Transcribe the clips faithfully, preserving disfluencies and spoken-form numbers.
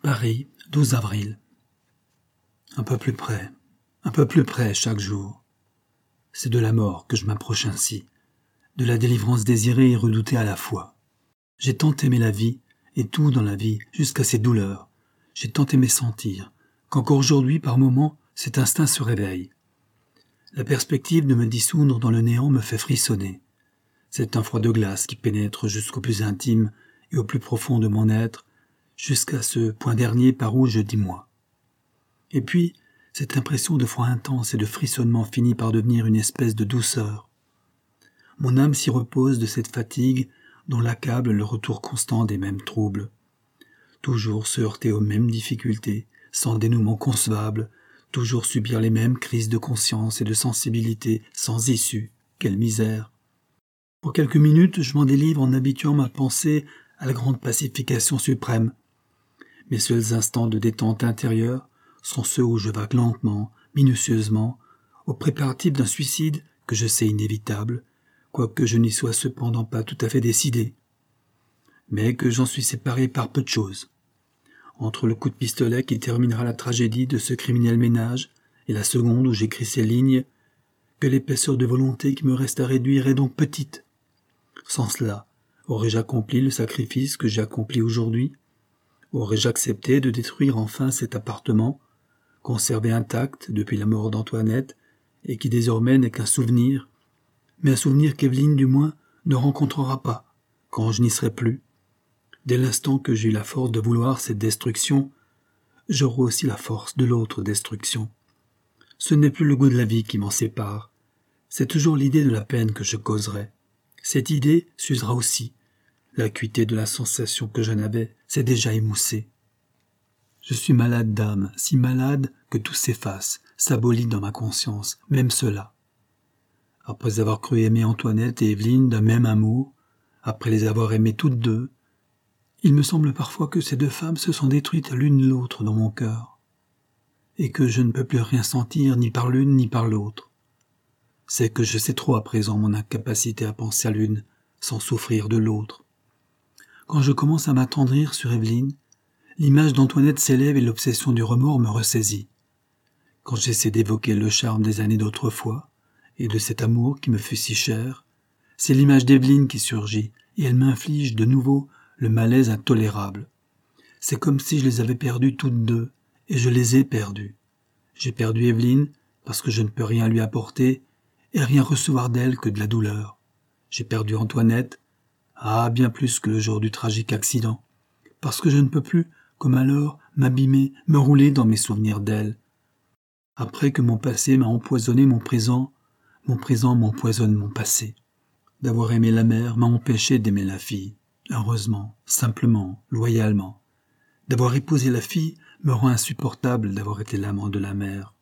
Paris, douze avril. Un peu plus près, un peu plus près chaque jour. C'est de la mort que je m'approche ainsi, de la délivrance désirée et redoutée à la fois. J'ai tant aimé la vie, et tout dans la vie, jusqu'à ses douleurs. J'ai tant aimé sentir, qu'encore aujourd'hui, par moments, cet instinct se réveille. La perspective de me dissoudre dans le néant me fait frissonner. C'est un froid de glace qui pénètre jusqu'au plus intime et au plus profond de mon être, jusqu'à ce point dernier par où je dis moi. Et puis, cette impression de froid intense et de frissonnement finit par devenir une espèce de douceur. Mon âme s'y repose de cette fatigue dont l'accable le retour constant des mêmes troubles. Toujours se heurter aux mêmes difficultés, sans dénouement concevable, toujours subir les mêmes crises de conscience et de sensibilité sans issue. Quelle misère! Pour quelques minutes, je m'en délivre en habituant ma pensée à la grande pacification suprême. Mes seuls instants de détente intérieure sont ceux où je vague lentement, minutieusement, aux préparatifs d'un suicide que je sais inévitable, quoique je n'y sois cependant pas tout à fait décidé, mais que j'en suis séparé par peu de choses. Entre le coup de pistolet qui terminera la tragédie de ce criminel ménage et la seconde où j'écris ces lignes, que l'épaisseur de volonté qui me reste à réduire est donc petite. Sans cela, aurais-je accompli le sacrifice que j'ai accompli aujourd'hui? Aurais-je accepté de détruire enfin cet appartement, conservé intact depuis la mort d'Antoinette, et qui désormais n'est qu'un souvenir, mais un souvenir qu'Evelyne, du moins, ne rencontrera pas, quand je n'y serai plus. Dès l'instant que j'ai eu la force de vouloir cette destruction, j'aurai aussi la force de l'autre destruction. Ce n'est plus le goût de la vie qui m'en sépare, c'est toujours l'idée de la peine que je causerai. Cette idée s'usera aussi. L'acuité de la sensation que j'en avais s'est déjà émoussée. Je suis malade d'âme, si malade que tout s'efface, s'abolit dans ma conscience, même cela. Après avoir cru aimer Antoinette et Evelyne d'un même amour, après les avoir aimées toutes deux, il me semble parfois que ces deux femmes se sont détruites l'une l'autre dans mon cœur, et que je ne peux plus rien sentir ni par l'une ni par l'autre. C'est que je sais trop à présent mon incapacité à penser à l'une sans souffrir de l'autre. Quand je commence à m'attendrir sur Evelyne, l'image d'Antoinette s'élève et l'obsession du remords me ressaisit. Quand j'essaie d'évoquer le charme des années d'autrefois et de cet amour qui me fut si cher, c'est l'image d'Evelyne qui surgit et elle m'inflige de nouveau le malaise intolérable. C'est comme si je les avais perdues toutes deux et je les ai perdues. J'ai perdu Evelyne parce que je ne peux rien lui apporter et rien recevoir d'elle que de la douleur. J'ai perdu Antoinette, ah, bien plus que le jour du tragique accident, parce que je ne peux plus, comme alors, m'abîmer, me rouler dans mes souvenirs d'elle. Après que mon passé m'a empoisonné mon présent, mon présent m'empoisonne mon passé. D'avoir aimé la mère m'a empêché d'aimer la fille, heureusement, simplement, loyalement. D'avoir épousé la fille me rend insupportable d'avoir été l'amant de la mère.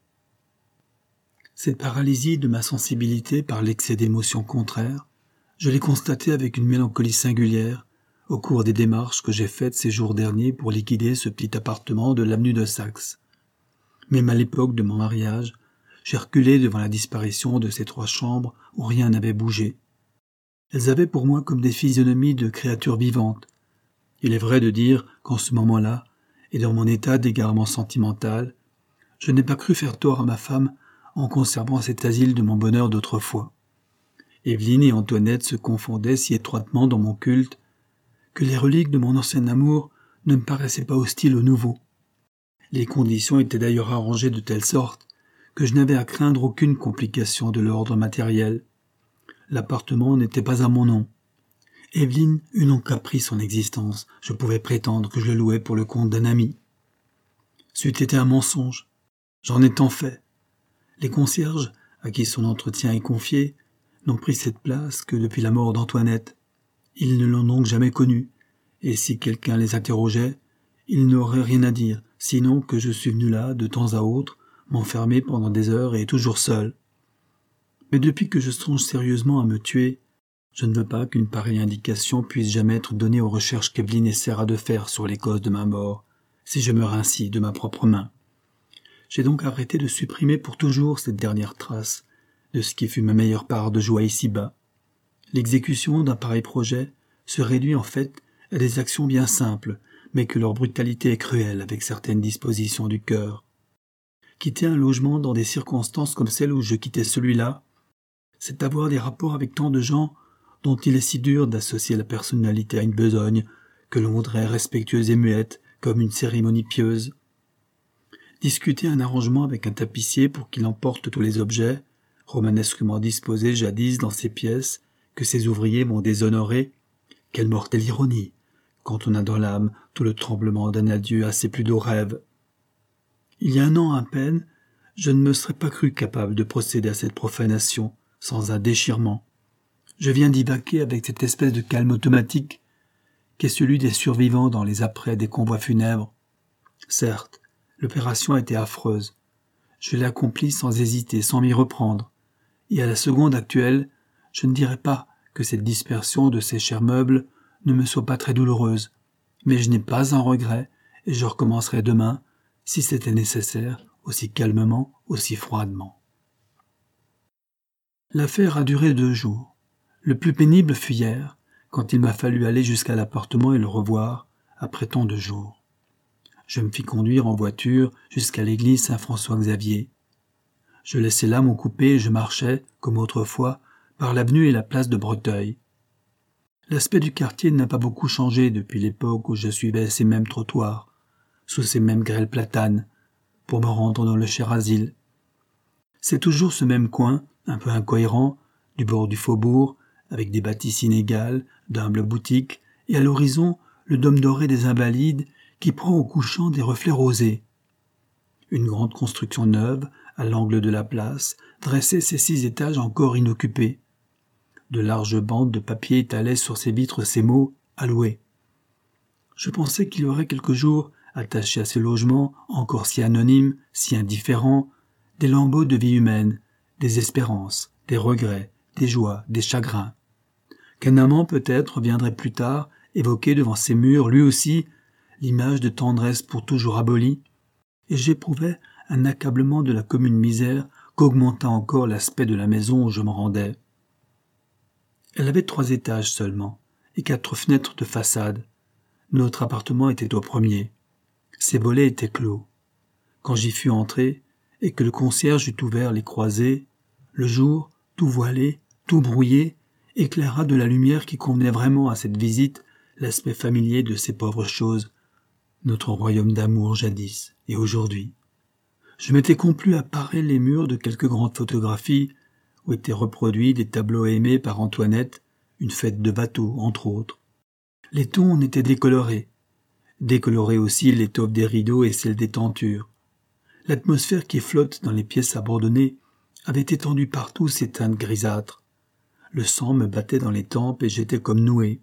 Cette paralysie de ma sensibilité par l'excès d'émotions contraires, je l'ai constatée avec une mélancolie singulière au cours des démarches que j'ai faites ces jours derniers pour liquider ce petit appartement de l'avenue de Saxe. Même à l'époque de mon mariage, j'ai reculé devant la disparition de ces trois chambres où rien n'avait bougé. Elles avaient pour moi comme des physionomies de créatures vivantes. Il est vrai de dire qu'en ce moment-là, et dans mon état d'égarement sentimental, je n'ai pas cru faire tort à ma femme en conservant cet asile de mon bonheur d'autrefois. Evelyne et Antoinette se confondaient si étroitement dans mon culte que les reliques de mon ancien amour ne me paraissaient pas hostiles au nouveau. Les conditions étaient d'ailleurs arrangées de telle sorte que je n'avais à craindre aucune complication de l'ordre matériel. L'appartement n'était pas à mon nom. Evelyne eût donc appris son existence, je pouvais prétendre que je le louais pour le compte d'un ami. C'eût été un mensonge. J'en ai tant fait. Les concierges, à qui son entretien est confié, n'ont pris cette place que depuis la mort d'Antoinette. Ils ne l'ont donc jamais connue, et si quelqu'un les interrogeait, ils n'auraient rien à dire, sinon que je suis venu là, de temps à autre, m'enfermer pendant des heures et toujours seul. Mais depuis que je songe sérieusement à me tuer, je ne veux pas qu'une pareille indication puisse jamais être donnée aux recherches qu'Evelyne essaiera de faire sur les causes de ma mort, si je meurs ainsi de ma propre main. J'ai donc arrêté de supprimer pour toujours cette dernière trace de ce qui fut ma meilleure part de joie ici-bas. L'exécution d'un pareil projet se réduit en fait à des actions bien simples, mais que leur brutalité est cruelle avec certaines dispositions du cœur. Quitter un logement dans des circonstances comme celles où je quittais celui-là, c'est avoir des rapports avec tant de gens dont il est si dur d'associer la personnalité à une besogne que l'on voudrait respectueuse et muette comme une cérémonie pieuse. Discuter un arrangement avec un tapissier pour qu'il emporte tous les objets, romanesquement disposés jadis dans ces pièces, que ses ouvriers vont déshonorer, quelle mortelle ironie, quand on a dans l'âme tout le tremblement d'un adieu à ses plus doux rêves. Il y a un an à peine, je ne me serais pas cru capable de procéder à cette profanation sans un déchirement. Je viens d'y vaquer avec cette espèce de calme automatique qu'est celui des survivants dans les apprêts des convois funèbres. Certes, l'opération a été affreuse. Je l'ai accomplie sans hésiter, sans m'y reprendre. Et à la seconde actuelle, je ne dirais pas que cette dispersion de ces chers meubles ne me soit pas très douloureuse, mais je n'ai pas un regret et je recommencerai demain, si c'était nécessaire, aussi calmement, aussi froidement. L'affaire a duré deux jours. Le plus pénible fut hier, quand il m'a fallu aller jusqu'à l'appartement et le revoir, après tant de jours. Je me fis conduire en voiture jusqu'à l'église Saint-François-Xavier. Je laissai là mon coupé et je marchais, comme autrefois, par l'avenue et la place de Breteuil. L'aspect du quartier n'a pas beaucoup changé depuis l'époque où je suivais ces mêmes trottoirs, sous ces mêmes grêles platanes, pour me rendre dans le cher asile. C'est toujours ce même coin, un peu incohérent, du bord du faubourg, avec des bâtisses inégales, d'humbles boutiques, et à l'horizon, le dôme doré des Invalides qui prend au couchant des reflets rosés. Une grande construction neuve, à l'angle de la place, dressait ses six étages encore inoccupés. De larges bandes de papier étalaient sur ses vitres ces mots « à louer ». Je pensais qu'il y aurait quelques jours, attachés à ces logements, encore si anonymes, si indifférents, des lambeaux de vie humaine, des espérances, des regrets, des joies, des chagrins. Qu'un amant peut-être viendrait plus tard évoquer devant ces murs, lui aussi, l'image de tendresse pour toujours abolie, et j'éprouvais un accablement de la commune misère qu'augmenta encore l'aspect de la maison où je me rendais. Elle avait trois étages seulement, et quatre fenêtres de façade. Notre appartement était au premier. Ses volets étaient clos. Quand j'y fus entré, et que le concierge eut ouvert les croisées, le jour, tout voilé, tout brouillé, éclaira de la lumière qui convenait vraiment à cette visite l'aspect familier de ces pauvres choses, notre royaume d'amour jadis et aujourd'hui. Je m'étais complu à parer les murs de quelques grandes photographies où étaient reproduits des tableaux aimés par Antoinette, une fête de bateau, entre autres. Les tons en étaient décolorés, décolorés aussi l'étoffe des rideaux et celle des tentures. L'atmosphère qui flotte dans les pièces abandonnées avait étendu partout ses teintes grisâtres. Le sang me battait dans les tempes et j'étais comme noué.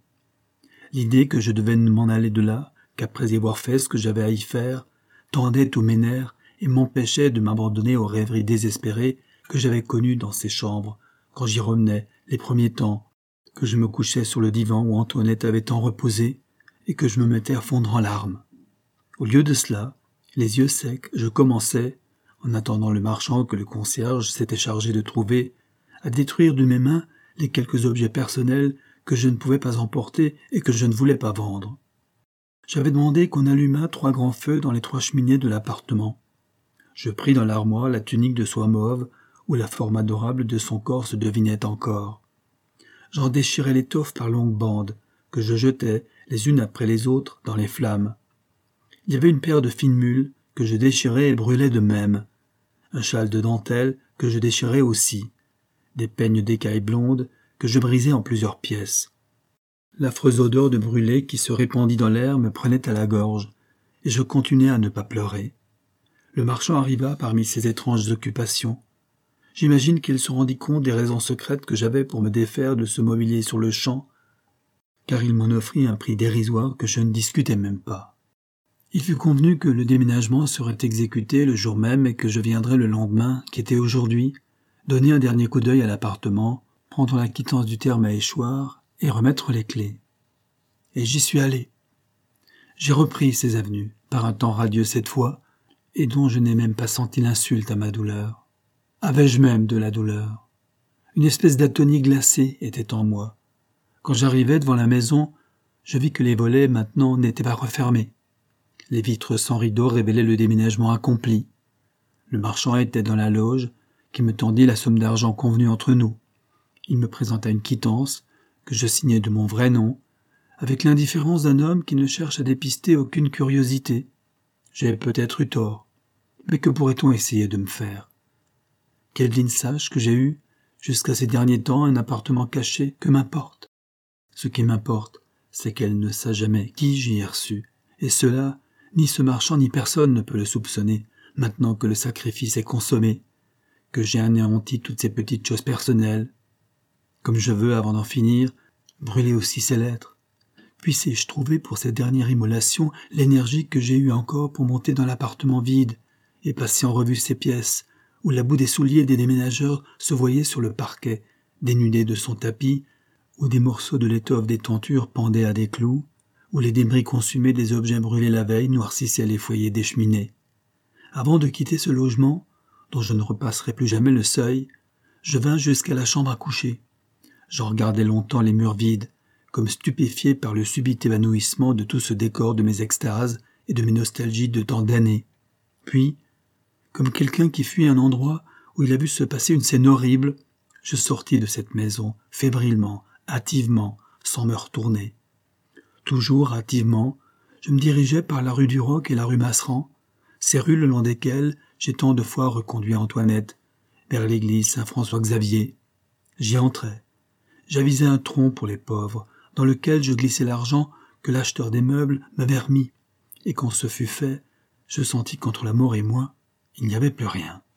L'idée que je devais ne m'en aller de là, qu'après y avoir fait ce que j'avais à y faire, tendait tous mes nerfs et m'empêchait de m'abandonner aux rêveries désespérées que j'avais connues dans ces chambres, quand j'y revenais les premiers temps, que je me couchais sur le divan où Antoinette avait tant reposé et que je me mettais à fondre en larmes. Au lieu de cela, les yeux secs, je commençais, en attendant le marchand que le concierge s'était chargé de trouver, à détruire de mes mains les quelques objets personnels que je ne pouvais pas emporter et que je ne voulais pas vendre. J'avais demandé qu'on allumât trois grands feux dans les trois cheminées de l'appartement. Je pris dans l'armoire la tunique de soie mauve, où la forme adorable de son corps se devinait encore. J'en déchirai l'étoffe par longues bandes, que je jetais, les unes après les autres, dans les flammes. Il y avait une paire de fines mules, que je déchirais et brûlais de même, un châle de dentelle, que je déchirais aussi, des peignes d'écailles blondes, que je brisais en plusieurs pièces. L'affreuse odeur de brûlé qui se répandit dans l'air me prenait à la gorge, et je continuais à ne pas pleurer. Le marchand arriva parmi ses étranges occupations. J'imagine qu'il se rendit compte des raisons secrètes que j'avais pour me défaire de ce mobilier sur le champ, car il m'en offrit un prix dérisoire que je ne discutais même pas. Il fut convenu que le déménagement serait exécuté le jour même et que je viendrais le lendemain, qui était aujourd'hui, donner un dernier coup d'œil à l'appartement, prendre la quittance du terme à échoir et remettre les clés. Et j'y suis allé. J'ai repris ces avenues, par un temps radieux cette fois, et dont je n'ai même pas senti l'insulte à ma douleur. Avais-je même de la douleur? Une espèce d'atonie glacée était en moi. Quand j'arrivai devant la maison, je vis que les volets, maintenant, n'étaient pas refermés, Les vitres sans rideaux révélaient le déménagement accompli. Le marchand était dans la loge, qui me tendit la somme d'argent convenue entre nous. Il me présenta une quittance, que je signai de mon vrai nom, avec l'indifférence d'un homme qui ne cherche à dépister aucune curiosité. J'ai peut-être eu tort, mais que pourrait-on essayer de me faire? Qu'Evelyne sache que j'ai eu, jusqu'à ces derniers temps, un appartement caché, que m'importe? Ce qui m'importe, c'est qu'elle ne sache jamais qui j'y ai reçu, et cela, ni ce marchand ni personne ne peut le soupçonner, maintenant que le sacrifice est consommé, que j'ai anéanti toutes ces petites choses personnelles. Comme je veux, avant d'en finir, brûler aussi ces lettres. Puissé-je trouver pour cette dernière immolation l'énergie que j'ai eue encore pour monter dans l'appartement vide et passer en revue ces pièces, où la boue des souliers des déménageurs se voyait sur le parquet, dénudé de son tapis, où des morceaux de l'étoffe des tentures pendaient à des clous, où les débris consumés des objets brûlés la veille noircissaient les foyers des cheminées. Avant de quitter ce logement, dont je ne repasserai plus jamais le seuil, je vins jusqu'à la chambre à coucher. J'en regardais longtemps les murs vides, comme stupéfié par le subit évanouissement de tout ce décor de mes extases et de mes nostalgies de tant d'années. Puis, comme quelqu'un qui fuit un endroit où il a vu se passer une scène horrible, je sortis de cette maison, fébrilement, hâtivement, sans me retourner. Toujours hâtivement, je me dirigeais par la rue du Roc et la rue Masseran, ces rues le long desquelles j'ai tant de fois reconduit Antoinette, vers l'église Saint-François-Xavier. J'y entrais. J'avisai un tronc pour les pauvres, dans lequel je glissai l'argent que l'acheteur des meubles m'avait remis, et quand ce fut fait, je sentis qu'entre la mort et moi, il n'y avait plus rien.